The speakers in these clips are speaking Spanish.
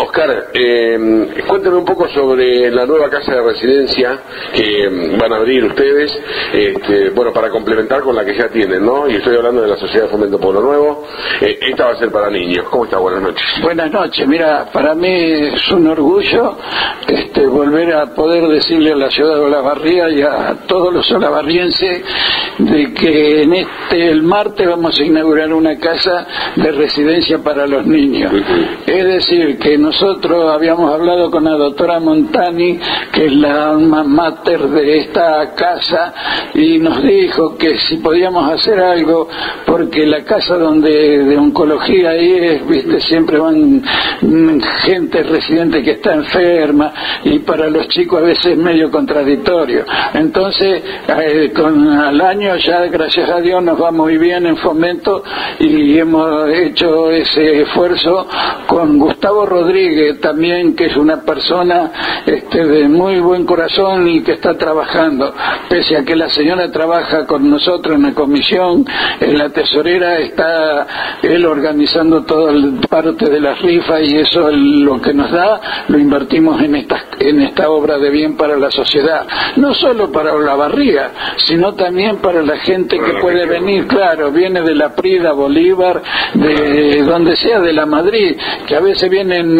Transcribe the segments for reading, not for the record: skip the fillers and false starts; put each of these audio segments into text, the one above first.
Oscar, cuéntame un poco sobre la nueva casa de residencia que van a abrir ustedes, bueno, para complementar con la que ya tienen, ¿no? Y estoy hablando de la Sociedad de Fomento Pueblo Nuevo. Esta va a ser para niños. ¿Cómo está? Buenas noches. Buenas noches. Mira, para mí es un orgullo volver a poder decirle a la ciudad de Olavarría y a todos los olavarrienses de que el martes vamos a inaugurar una casa de residencia para los niños. Es decir, que nosotros habíamos hablado con la doctora Montani, que es la alma mater de esta casa, y nos dijo que si podíamos hacer algo, porque la casa de oncología ahí es, viste, siempre van gente residente que está enferma, y para los chicos a veces es medio contradictorio. Entonces, al año ya, gracias a Dios, nos va muy bien en Fomento, y hemos hecho ese esfuerzo con Gustavo Rodríguez también, que es una persona de muy buen corazón y que está trabajando. Pese a que la señora trabaja con nosotros en la comisión, en la tesorera está él organizando toda parte de las rifas, y eso es lo que nos da, lo invertimos en esta obra de bien para la sociedad, no solo para Olavarría, sino también para la gente que puede venir, claro, viene de la Prida, Bolívar, de donde sea, de la Madrid, que a veces vienen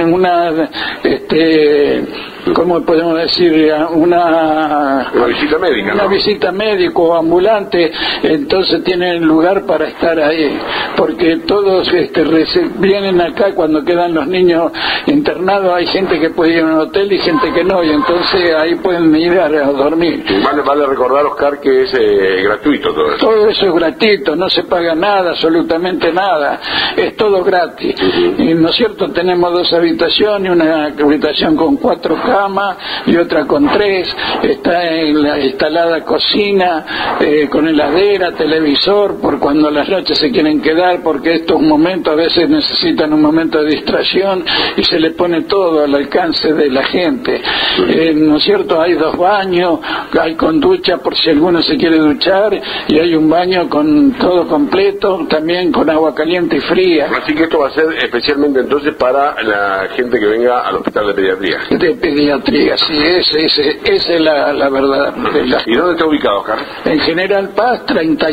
¿cómo podemos decir? Una visita médica, una ¿no? visita médico o ambulante, entonces tienen lugar para estar ahí, porque todos vienen acá cuando quedan los niños internados. Hay gente que puede ir a un hotel y gente que no, y entonces ahí pueden ir a dormir. Vale recordar, Oscar, que es gratuito todo eso. Todo eso es gratuito, no se paga nada, absolutamente nada, es todo gratis. Y, ¿no es cierto? Tenemos 2 habitaciones, una habitación con 4 camas y otra con 3, está en la instalada cocina, con heladera, televisor, por cuando las noches se quieren quedar, porque estos momentos a veces necesitan un momento de distracción, y se le pone todo al alcance de la gente. ¿No es cierto? Hay 2 baños, hay con ducha por si alguno se quiere duchar, y hay un baño con todo completo, también con agua caliente y fría. Así que esto va a ser especialmente entonces para la gente que venga al hospital de pediatría. De pediatría, sí, esa es la verdad. ¿Y dónde está ubicado, Oscar? En General Paz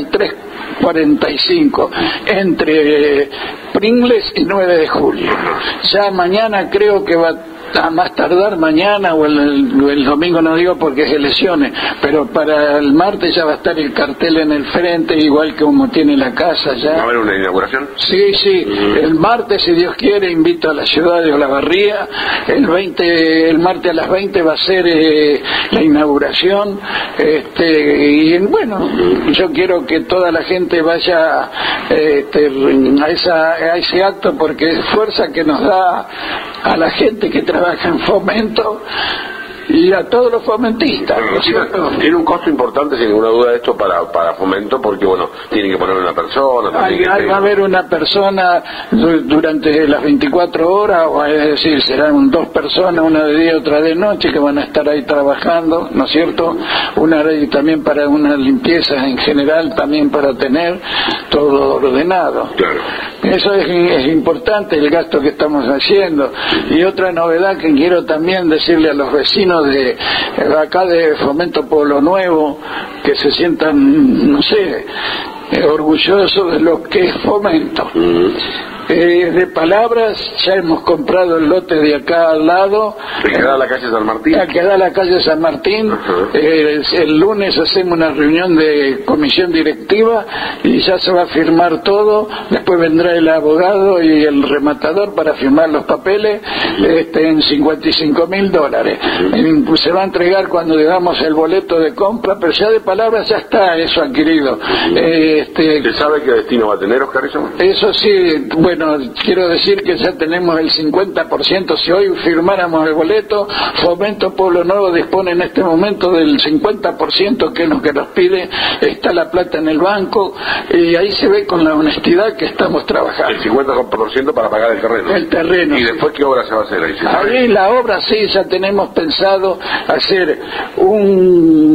3345, entre Pringles y 9 de julio. Ya mañana creo que va a más tardar mañana o el domingo, no digo porque es elecciones, pero para el martes ya va a estar el cartel en el frente, igual que como tiene la casa ya. ¿Va a haber una inauguración? Sí, el martes, si Dios quiere, invito a la ciudad de Olavarría. El martes a las 20 va a ser la inauguración, y bueno, yo quiero que toda la gente vaya a ese acto, porque es fuerza que nos da a la gente que trabaja en Fomento y a todos los fomentistas, ¿no es cierto? Tiene un costo importante, sin ninguna duda, esto para Fomento, porque bueno, tienen que poner una persona. Va a haber una persona durante las 24 horas, o es decir, serán 2 personas, una de día, otra de noche, que van a estar ahí trabajando, ¿no es cierto? Una también para una limpieza en general, también para tener todo ordenado. Claro. Eso es importante, el gasto que estamos haciendo. Y otra novedad que quiero también decirle a los vecinos de acá de Fomento Pueblo Nuevo, que se sientan, no sé, orgullosos de lo que es Fomento. De palabras, ya hemos comprado el lote de acá al lado. ¿Que da la calle San Martín? Que da la calle San Martín. El lunes hacemos una reunión de comisión directiva y ya se va a firmar todo. Después vendrá el abogado y el rematador para firmar los papeles en $55.000. Se va a entregar cuando le damos el boleto de compra, pero ya de palabras ya está eso adquirido. ¿Se sabe qué destino va a tener, Oscar, eso? Eso sí, bueno, quiero decir que ya tenemos el 50%. Si hoy firmáramos el boleto, Fomento Pueblo Nuevo dispone en este momento del 50%, que es lo que nos pide. Está la plata en el banco, y ahí se ve con la honestidad que estamos trabajando. El 50% para pagar el terreno. El terreno. ¿Y después qué obra se va a hacer ahí? Ahí la obra sí, ya tenemos pensado hacer un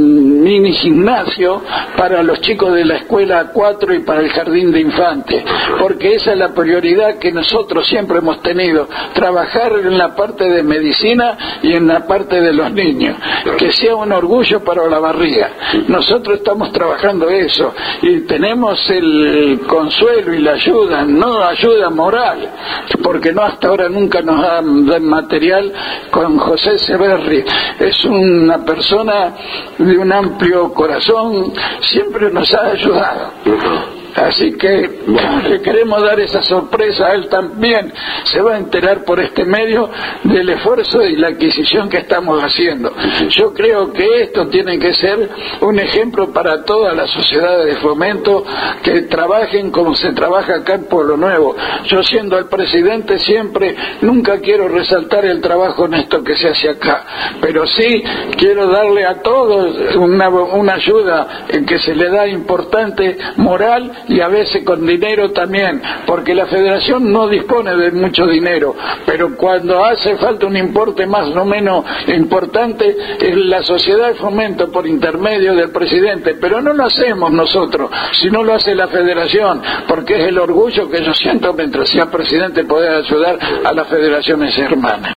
mini gimnasio para los chicos de la escuela 4 y para el jardín de infantes, porque esa es la prioridad que nosotros siempre hemos tenido, trabajar en la parte de medicina y en la parte de los niños, que sea un orgullo para Olavarría. Nosotros estamos trabajando eso y tenemos el consuelo y la ayuda, no ayuda moral, porque no hasta ahora nunca nos dan material, con José Severri. Es una persona de un amplio corazón, siempre nos ha ayudado. Así que le queremos dar esa sorpresa a él también. Se va a enterar por este medio del esfuerzo y la adquisición que estamos haciendo. Yo creo que esto tiene que ser un ejemplo para todas las sociedades de fomento que trabajen como se trabaja acá en Pueblo Nuevo. Yo, siendo el presidente, siempre, nunca quiero resaltar el trabajo honesto que se hace acá, pero sí quiero darle a todos una ayuda que se le da importante moral y a veces con dinero también, porque la federación no dispone de mucho dinero, pero cuando hace falta un importe más o menos importante, es la sociedad de fomento por intermedio del presidente, pero no lo hacemos nosotros, sino lo hace la federación, porque es el orgullo que yo siento mientras sea presidente poder ayudar a las federaciones hermanas.